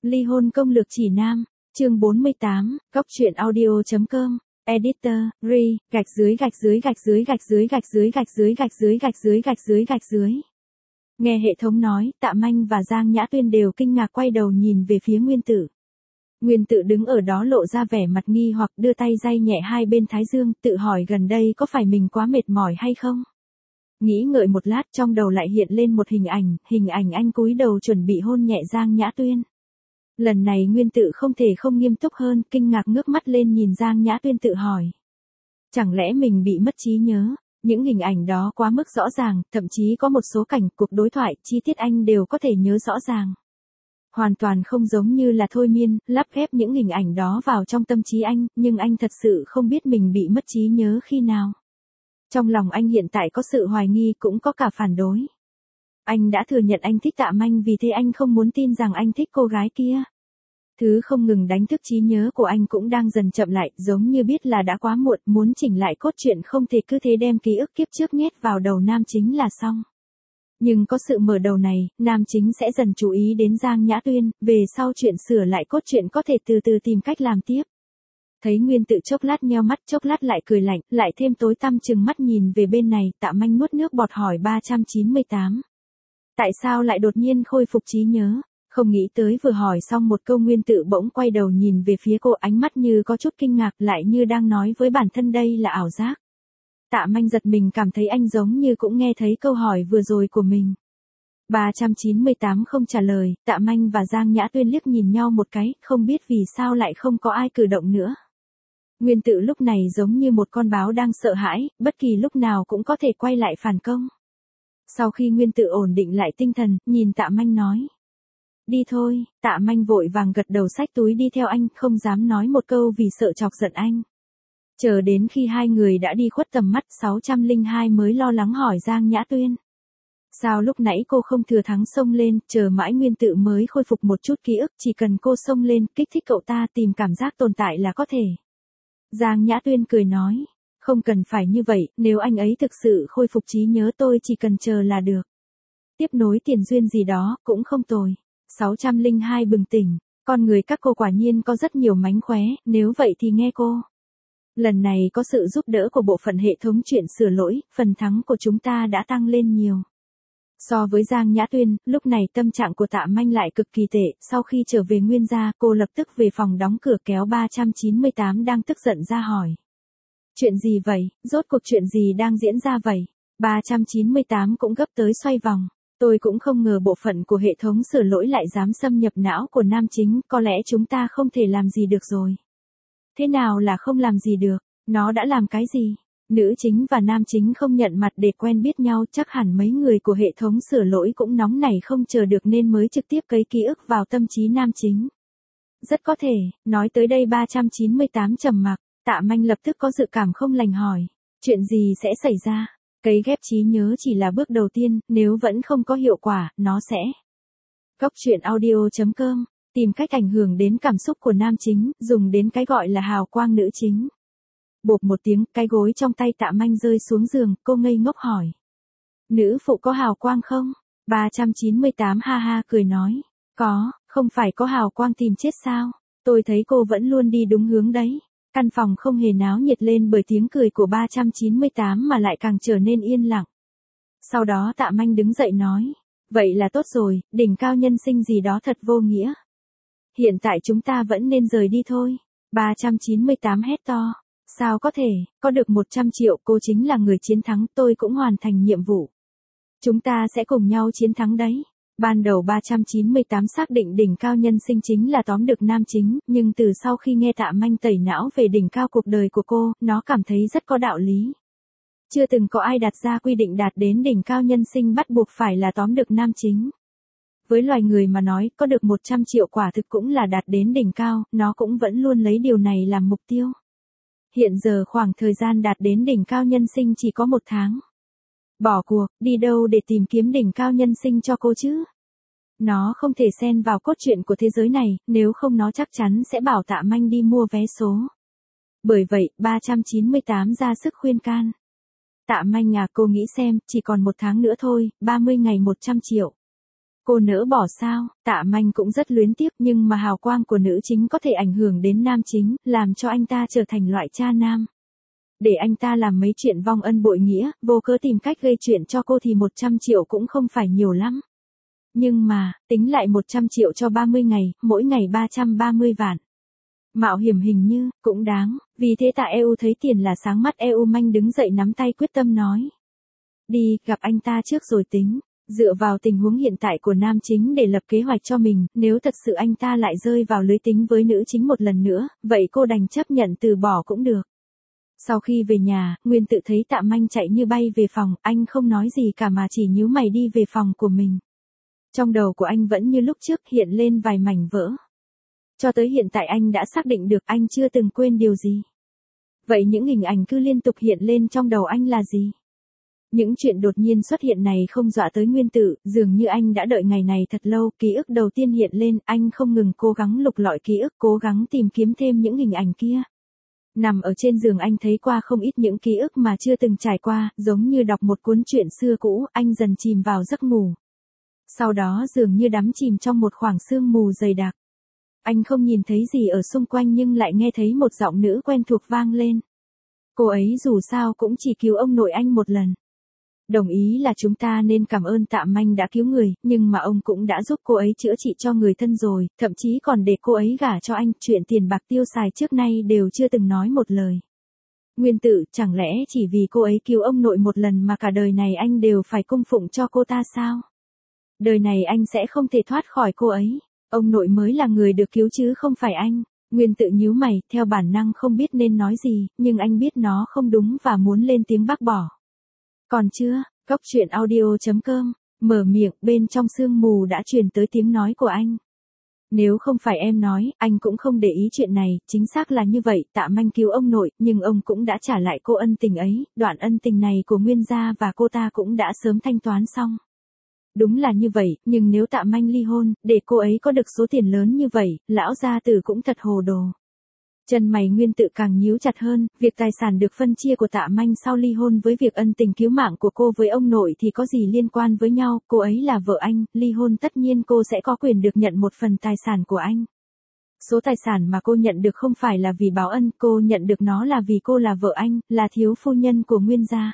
Ly hôn công lược chỉ nam, chương 48, góc truyện audio.com, editor, re, gạch dưới gạch dưới gạch dưới gạch dưới gạch dưới gạch dưới gạch dưới gạch dưới gạch dưới gạch dưới. Nghe hệ thống nói, Tạ Manh và Giang Nhã Tuyên đều kinh ngạc quay đầu nhìn về phía Nguyên Tử. Nguyên Tử đứng ở đó lộ ra vẻ mặt nghi hoặc đưa tay day nhẹ hai bên thái dương, tự hỏi gần đây có phải mình quá mệt mỏi hay không? Nghĩ ngợi một lát trong đầu lại hiện lên một hình ảnh anh cúi đầu chuẩn bị hôn nhẹ Giang Nhã Tuyên. Lần này Nguyên Tử không thể không nghiêm túc hơn, kinh ngạc ngước mắt lên nhìn Giang Nhã Tuyên tự hỏi. Chẳng lẽ mình bị mất trí nhớ? Những hình ảnh đó quá mức rõ ràng, thậm chí có một số cảnh, cuộc đối thoại, chi tiết anh đều có thể nhớ rõ ràng. Hoàn toàn không giống như là thôi miên, lắp ghép những hình ảnh đó vào trong tâm trí anh, nhưng anh thật sự không biết mình bị mất trí nhớ khi nào. Trong lòng anh hiện tại có sự hoài nghi cũng có cả phản đối. Anh đã thừa nhận anh thích Tạ Manh vì thế anh không muốn tin rằng anh thích cô gái kia. Thứ không ngừng đánh thức trí nhớ của anh cũng đang dần chậm lại, giống như biết là đã quá muộn, muốn chỉnh lại cốt truyện không thể cứ thế đem ký ức kiếp trước nhét vào đầu nam chính là xong. Nhưng có sự mở đầu này, nam chính sẽ dần chú ý đến Giang Nhã Tuyên, về sau chuyện sửa lại cốt truyện có thể từ từ tìm cách làm tiếp. Thấy Nguyên Tử chốc lát nheo mắt chốc lát lại cười lạnh, lại thêm tối tăm chừng mắt nhìn về bên này, Tạ Manh nuốt nước bọt hỏi 398. Tại sao lại đột nhiên khôi phục trí nhớ? Không nghĩ tới vừa hỏi xong một câu Nguyên Tử bỗng quay đầu nhìn về phía cô, ánh mắt như có chút kinh ngạc, lại như đang nói với bản thân đây là ảo giác. Tạ Manh giật mình cảm thấy anh giống như cũng nghe thấy câu hỏi vừa rồi của mình. 398 không trả lời, Tạ Manh và Giang Nhã Tuyên liếc nhìn nhau một cái, không biết vì sao lại không có ai cử động nữa. Nguyên Tử lúc này giống như một con báo đang sợ hãi, bất kỳ lúc nào cũng có thể quay lại phản công. Sau khi Nguyên Tử ổn định lại tinh thần, nhìn Tạ Manh nói. Đi thôi, Tạ Manh vội vàng gật đầu xách túi đi theo anh, không dám nói một câu vì sợ chọc giận anh. Chờ đến khi hai người đã đi khuất tầm mắt 602 mới lo lắng hỏi Giang Nhã Tuyên. Sao lúc nãy cô không thừa thắng xông lên, chờ mãi Nguyên Tử mới khôi phục một chút ký ức, chỉ cần cô xông lên, kích thích cậu ta tìm cảm giác tồn tại là có thể. Giang Nhã Tuyên cười nói, không cần phải như vậy, nếu anh ấy thực sự khôi phục trí nhớ tôi chỉ cần chờ là được. Tiếp nối tiền duyên gì đó, cũng không tồi. 602 bừng tỉnh, con người các cô quả nhiên có rất nhiều mánh khóe, nếu vậy thì nghe cô. Lần này có sự giúp đỡ của bộ phận hệ thống chuyện sửa lỗi, phần thắng của chúng ta đã tăng lên nhiều. So với Giang Nhã Tuyên, lúc này tâm trạng của Tạ Manh lại cực kỳ tệ, sau khi trở về Nguyên gia, cô lập tức về phòng đóng cửa kéo 398 đang tức giận ra hỏi. Chuyện gì vậy, rốt cuộc chuyện gì đang diễn ra vậy? 398 cũng gấp tới xoay vòng. Tôi cũng không ngờ bộ phận của hệ thống sửa lỗi lại dám xâm nhập não của nam chính, có lẽ chúng ta không thể làm gì được rồi. Thế nào là không làm gì được, nó đã làm cái gì? Nữ chính và nam chính không nhận mặt để quen biết nhau, chắc hẳn mấy người của hệ thống sửa lỗi cũng nóng nảy không chờ được nên mới trực tiếp cấy ký ức vào tâm trí nam chính. Rất có thể, nói tới đây 398 trầm mặc, Tạ Manh lập tức có dự cảm không lành hỏi. Chuyện gì sẽ xảy ra? Cấy ghép trí nhớ chỉ là bước đầu tiên, nếu vẫn không có hiệu quả, nó sẽ. Góc truyện audio.com, tìm cách ảnh hưởng đến cảm xúc của nam chính, dùng đến cái gọi là hào quang nữ chính. Bộp một tiếng, cái gối trong tay Tạ Manh rơi xuống giường, cô ngây ngốc hỏi. Nữ phụ có hào quang không? 398 ha ha cười nói. Có, không phải có hào quang tìm chết sao? Tôi thấy cô vẫn luôn đi đúng hướng đấy. Căn phòng không hề náo nhiệt lên bởi tiếng cười của 398 mà lại càng trở nên yên lặng. Sau đó Tạ Manh đứng dậy nói. Vậy là tốt rồi, đỉnh cao nhân sinh gì đó thật vô nghĩa. Hiện tại chúng ta vẫn nên rời đi thôi. 398 hét to. Sao có thể, có được 100 triệu cô chính là người chiến thắng, tôi cũng hoàn thành nhiệm vụ. Chúng ta sẽ cùng nhau chiến thắng đấy. Ban đầu 398 xác định đỉnh cao nhân sinh chính là tóm được nam chính, nhưng từ sau khi nghe Tạ Manh tẩy não về đỉnh cao cuộc đời của cô, nó cảm thấy rất có đạo lý. Chưa từng có ai đặt ra quy định đạt đến đỉnh cao nhân sinh bắt buộc phải là tóm được nam chính. Với loài người mà nói, có được 100 triệu quả thực cũng là đạt đến đỉnh cao, nó cũng vẫn luôn lấy điều này làm mục tiêu. Hiện giờ khoảng thời gian đạt đến đỉnh cao nhân sinh chỉ có 1 tháng. Bỏ cuộc, đi đâu để tìm kiếm đỉnh cao nhân sinh cho cô chứ? Nó không thể xen vào cốt truyện của thế giới này, nếu không nó chắc chắn sẽ bảo Tạ Manh đi mua vé số. Bởi vậy, 398 ra sức khuyên can. Tạ Manh à, cô nghĩ xem, chỉ còn 1 tháng nữa thôi, 30 ngày 100 triệu. Cô nỡ bỏ sao? Tạ Manh cũng rất luyến tiếc nhưng mà hào quang của nữ chính có thể ảnh hưởng đến nam chính, làm cho anh ta trở thành loại cha nam. Để anh ta làm mấy chuyện vong ân bội nghĩa, vô cớ tìm cách gây chuyện cho cô thì 100 triệu cũng không phải nhiều lắm. Nhưng mà, tính lại 100 triệu cho 30 ngày, mỗi ngày 330 vạn. Mạo hiểm hình như, cũng đáng, vì thế Tạ EU thấy tiền là sáng mắt EU Manh đứng dậy nắm tay quyết tâm nói. Đi, gặp anh ta trước rồi tính. Dựa vào tình huống hiện tại của nam chính để lập kế hoạch cho mình, nếu thật sự anh ta lại rơi vào lưới tính với nữ chính một lần nữa, vậy cô đành chấp nhận từ bỏ cũng được. Sau khi về nhà, Nguyên tự thấy Tạ Manh chạy như bay về phòng, anh không nói gì cả mà chỉ nhíu mày đi về phòng của mình. Trong đầu của anh vẫn như lúc trước hiện lên vài mảnh vỡ. Cho tới hiện tại anh đã xác định được anh chưa từng quên điều gì. Vậy những hình ảnh cứ liên tục hiện lên trong đầu anh là gì? Những chuyện đột nhiên xuất hiện này không dọa tới Nguyên Tự, dường như anh đã đợi ngày này thật lâu, ký ức đầu tiên hiện lên, anh không ngừng cố gắng lục lọi ký ức, cố gắng tìm kiếm thêm những hình ảnh kia. Nằm ở trên giường anh thấy qua không ít những ký ức mà chưa từng trải qua, giống như đọc một cuốn truyện xưa cũ, anh dần chìm vào giấc ngủ. Sau đó dường như đắm chìm trong một khoảng sương mù dày đặc. Anh không nhìn thấy gì ở xung quanh nhưng lại nghe thấy một giọng nữ quen thuộc vang lên. Cô ấy dù sao cũng chỉ cứu ông nội anh một lần. Đồng ý là chúng ta nên cảm ơn Tạ Manh đã cứu người, nhưng mà ông cũng đã giúp cô ấy chữa trị cho người thân rồi, thậm chí còn để cô ấy gả cho anh, chuyện tiền bạc tiêu xài trước nay đều chưa từng nói một lời. Nguyên Tự, chẳng lẽ chỉ vì cô ấy cứu ông nội một lần mà cả đời này anh đều phải cung phụng cho cô ta sao? Đời này anh sẽ không thể thoát khỏi cô ấy, ông nội mới là người được cứu chứ không phải anh. Nguyên Tự nhíu mày, theo bản năng không biết nên nói gì, nhưng anh biết nó không đúng và muốn lên tiếng bác bỏ. Còn chưa, Cốc truyện audio.com, mở miệng, bên trong sương mù đã truyền tới tiếng nói của anh. Nếu không phải em nói, anh cũng không để ý chuyện này, chính xác là như vậy, Tạ Manh cứu ông nội, nhưng ông cũng đã trả lại cô ân tình ấy, đoạn ân tình này của Nguyên gia và cô ta cũng đã sớm thanh toán xong. Đúng là như vậy, nhưng nếu Tạ Manh ly hôn, để cô ấy có được số tiền lớn như vậy, lão gia tử cũng thật hồ đồ. Chân mày Nguyên Tự càng nhíu chặt hơn, việc tài sản được phân chia của Tạ Manh sau ly hôn với việc ân tình cứu mạng của cô với ông nội thì có gì liên quan với nhau, cô ấy là vợ anh, ly hôn tất nhiên cô sẽ có quyền được nhận một phần tài sản của anh. Số tài sản mà cô nhận được không phải là vì báo ân, cô nhận được nó là vì cô là vợ anh, là thiếu phu nhân của Nguyên gia.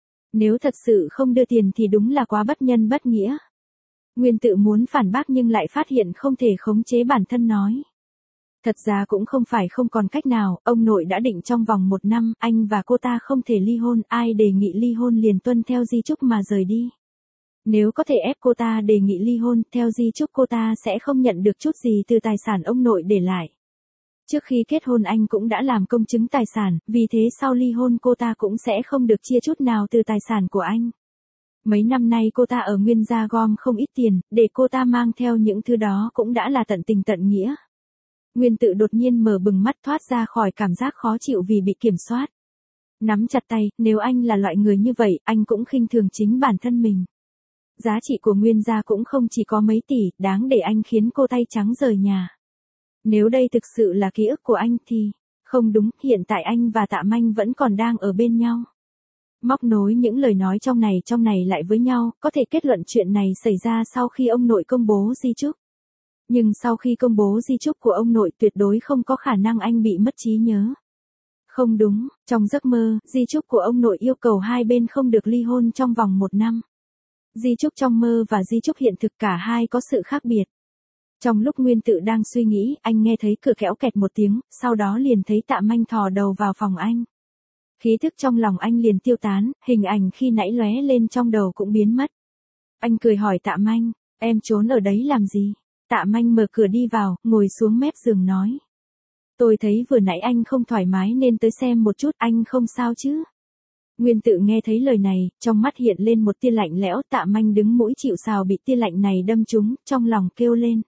Nếu thật sự không đưa tiền thì đúng là quá bất nhân bất nghĩa. Nguyên Tự muốn phản bác nhưng lại phát hiện không thể khống chế bản thân nói. Thật ra cũng không phải không còn cách nào, ông nội đã định trong vòng 1 năm, anh và cô ta không thể ly hôn, ai đề nghị ly hôn liền tuân theo di chúc mà rời đi. Nếu có thể ép cô ta đề nghị ly hôn, theo di chúc cô ta sẽ không nhận được chút gì từ tài sản ông nội để lại. Trước khi kết hôn anh cũng đã làm công chứng tài sản, vì thế sau ly hôn cô ta cũng sẽ không được chia chút nào từ tài sản của anh. Mấy năm nay cô ta ở Nguyên gia gom không ít tiền, để cô ta mang theo những thứ đó cũng đã là tận tình tận nghĩa. Nguyên Tự đột nhiên mở bừng mắt thoát ra khỏi cảm giác khó chịu vì bị kiểm soát. Nắm chặt tay, nếu anh là loại người như vậy, anh cũng khinh thường chính bản thân mình. Giá trị của Nguyên gia cũng không chỉ có mấy tỷ, đáng để anh khiến cô tay trắng rời nhà. Nếu đây thực sự là ký ức của anh thì, không đúng, hiện tại anh và Tạ Manh vẫn còn đang ở bên nhau. Móc nối những lời nói trong này lại với nhau, có thể kết luận chuyện này xảy ra sau khi ông nội công bố di chúc. Nhưng sau khi công bố di chúc của ông nội tuyệt đối không có khả năng anh bị mất trí nhớ. Không đúng, trong giấc mơ, di chúc của ông nội yêu cầu hai bên không được ly hôn trong vòng 1 năm. Di chúc trong mơ và di chúc hiện thực cả hai có sự khác biệt. Trong lúc Nguyên Tự đang suy nghĩ, anh nghe thấy cửa kéo kẹt một tiếng, sau đó liền thấy Tạ Manh thò đầu vào phòng anh. Khí thức trong lòng anh liền tiêu tán, hình ảnh khi nãy lóe lên trong đầu cũng biến mất. Anh cười hỏi Tạ Manh, em trốn ở đấy làm gì? Tạ Manh mở cửa đi vào, ngồi xuống mép giường nói. Tôi thấy vừa nãy anh không thoải mái nên tới xem một chút, anh không sao chứ? Nguyên Tự nghe thấy lời này, trong mắt hiện lên một tia lạnh lẽo, Tạ Manh đứng mũi chịu sào bị tia lạnh này đâm trúng, trong lòng kêu lên.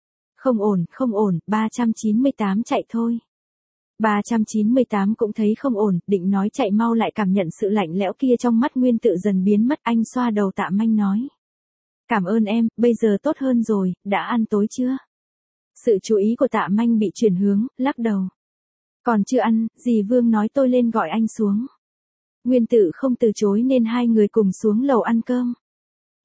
Không ổn, 398 chạy thôi. 398 cũng thấy không ổn, định nói chạy mau lại cảm nhận sự lạnh lẽo kia trong mắt Nguyên Tự dần biến mất, anh xoa đầu Tạ Manh nói. Cảm ơn em, bây giờ tốt hơn rồi, đã ăn tối chưa? Sự chú ý của Tạ Manh bị chuyển hướng, lắc đầu. Còn chưa ăn, dì Vương nói tôi lên gọi anh xuống. Nguyên Tự không từ chối nên hai người cùng xuống lầu ăn cơm.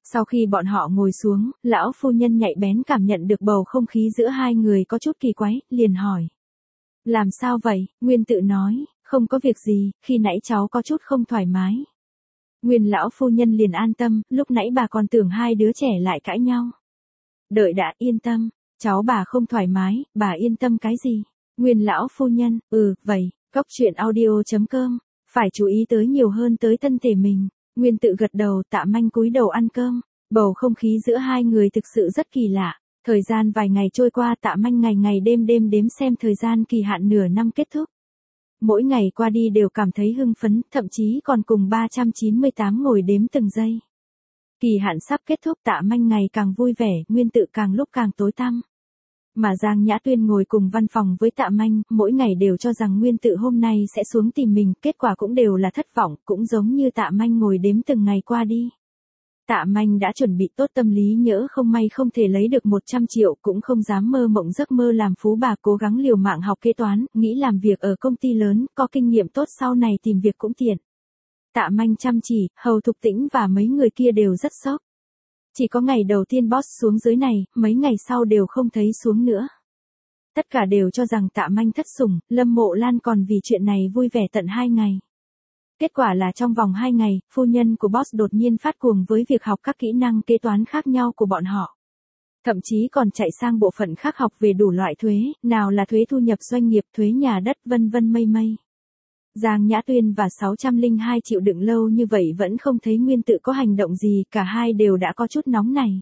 Sau khi bọn họ ngồi xuống, lão phu nhân nhạy bén cảm nhận được bầu không khí giữa hai người có chút kỳ quái, liền hỏi. Làm sao vậy? Nguyên Tự nói, không có việc gì, khi nãy cháu có chút không thoải mái. Nguyên lão phu nhân liền an tâm, lúc nãy bà còn tưởng hai đứa trẻ lại cãi nhau. Đợi đã, yên tâm, cháu bà không thoải mái, bà yên tâm cái gì? Nguyên lão phu nhân, vậy, Cốc truyện audio.com, phải chú ý tới nhiều hơn tới thân thể mình. Nguyên Tự gật đầu, Tạ Manh cúi đầu ăn cơm, bầu không khí giữa hai người thực sự rất kỳ lạ. Thời gian vài ngày trôi qua, Tạ Manh ngày ngày đêm đêm đếm xem thời gian kỳ hạn nửa năm kết thúc. Mỗi ngày qua đi đều cảm thấy hưng phấn, thậm chí còn cùng 398 ngồi đếm từng giây. Kỳ hạn sắp kết thúc, Tạ Manh ngày càng vui vẻ, Nguyên Tự càng lúc càng tối tăm. Mà Giang Nhã Tuyên ngồi cùng văn phòng với Tạ Manh, mỗi ngày đều cho rằng Nguyên Tự hôm nay sẽ xuống tìm mình, kết quả cũng đều là thất vọng, cũng giống như Tạ Manh ngồi đếm từng ngày qua đi. Tạ Manh đã chuẩn bị tốt tâm lý, nhỡ không may không thể lấy được 100 triệu, cũng không dám mơ mộng giấc mơ làm phú bà, cố gắng liều mạng học kế toán, nghĩ làm việc ở công ty lớn, có kinh nghiệm tốt sau này tìm việc cũng tiện. Tạ Manh chăm chỉ, Hầu Thục Tĩnh và mấy người kia đều rất sốc. Chỉ có ngày đầu tiên boss xuống dưới này, mấy ngày sau đều không thấy xuống nữa. Tất cả đều cho rằng Tạ Manh thất sủng, Lâm Mộ Lan còn vì chuyện này vui vẻ tận 2 ngày. Kết quả là trong vòng 2 ngày, phu nhân của boss đột nhiên phát cuồng với việc học các kỹ năng kế toán khác nhau của bọn họ. Thậm chí còn chạy sang bộ phận khác học về đủ loại thuế, nào là thuế thu nhập doanh nghiệp, thuế nhà đất vân vân mây mây. Giang Nhã Tuyên và 602 chịu đựng lâu như vậy vẫn không thấy Nguyên Tự có hành động gì, cả hai đều đã có chút nóng này.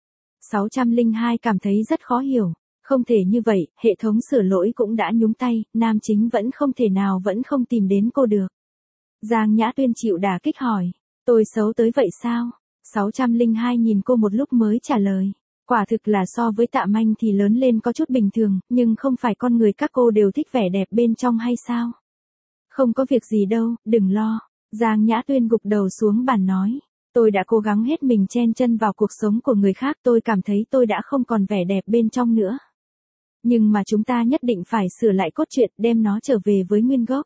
602 cảm thấy rất khó hiểu, không thể như vậy, hệ thống sửa lỗi cũng đã nhúng tay, nam chính vẫn không thể nào vẫn không tìm đến cô được. Giang Nhã Tuyên chịu đả kích hỏi, tôi xấu tới vậy sao? 602 nhìn cô một lúc mới trả lời, quả thực là so với Tạ Manh thì lớn lên có chút bình thường, nhưng không phải con người các cô đều thích vẻ đẹp bên trong hay sao? Không có việc gì đâu, đừng lo. Giang Nhã Tuyên gục đầu xuống bàn nói, tôi đã cố gắng hết mình chen chân vào cuộc sống của người khác, tôi cảm thấy tôi đã không còn vẻ đẹp bên trong nữa. Nhưng mà chúng ta nhất định phải sửa lại cốt truyện, đem nó trở về với nguyên gốc.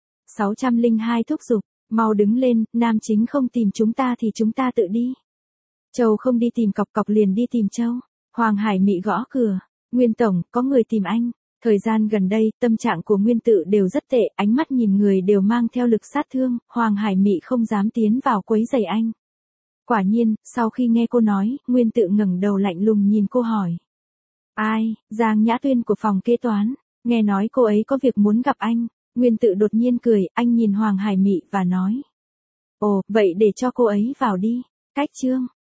602 thúc giục, mau đứng lên, nam chính không tìm chúng ta thì chúng ta tự đi. Châu không đi tìm Cọc Cọc liền đi tìm Châu. Hoàng Hải Mị gõ cửa, Nguyên Tổng, có người tìm anh. Thời gian gần đây, tâm trạng của Nguyên Tự đều rất tệ, ánh mắt nhìn người đều mang theo lực sát thương, Hoàng Hải Mị không dám tiến vào quấy rầy anh. Quả nhiên, sau khi nghe cô nói, Nguyên Tự ngẩng đầu lạnh lùng nhìn cô hỏi. Ai? Giang Nhã Tuyên của phòng kế toán, nghe nói cô ấy có việc muốn gặp anh. Nguyên Tự đột nhiên cười, anh nhìn Hoàng Hải Mị và nói. Ồ, vậy để cho cô ấy vào đi. Cách chương.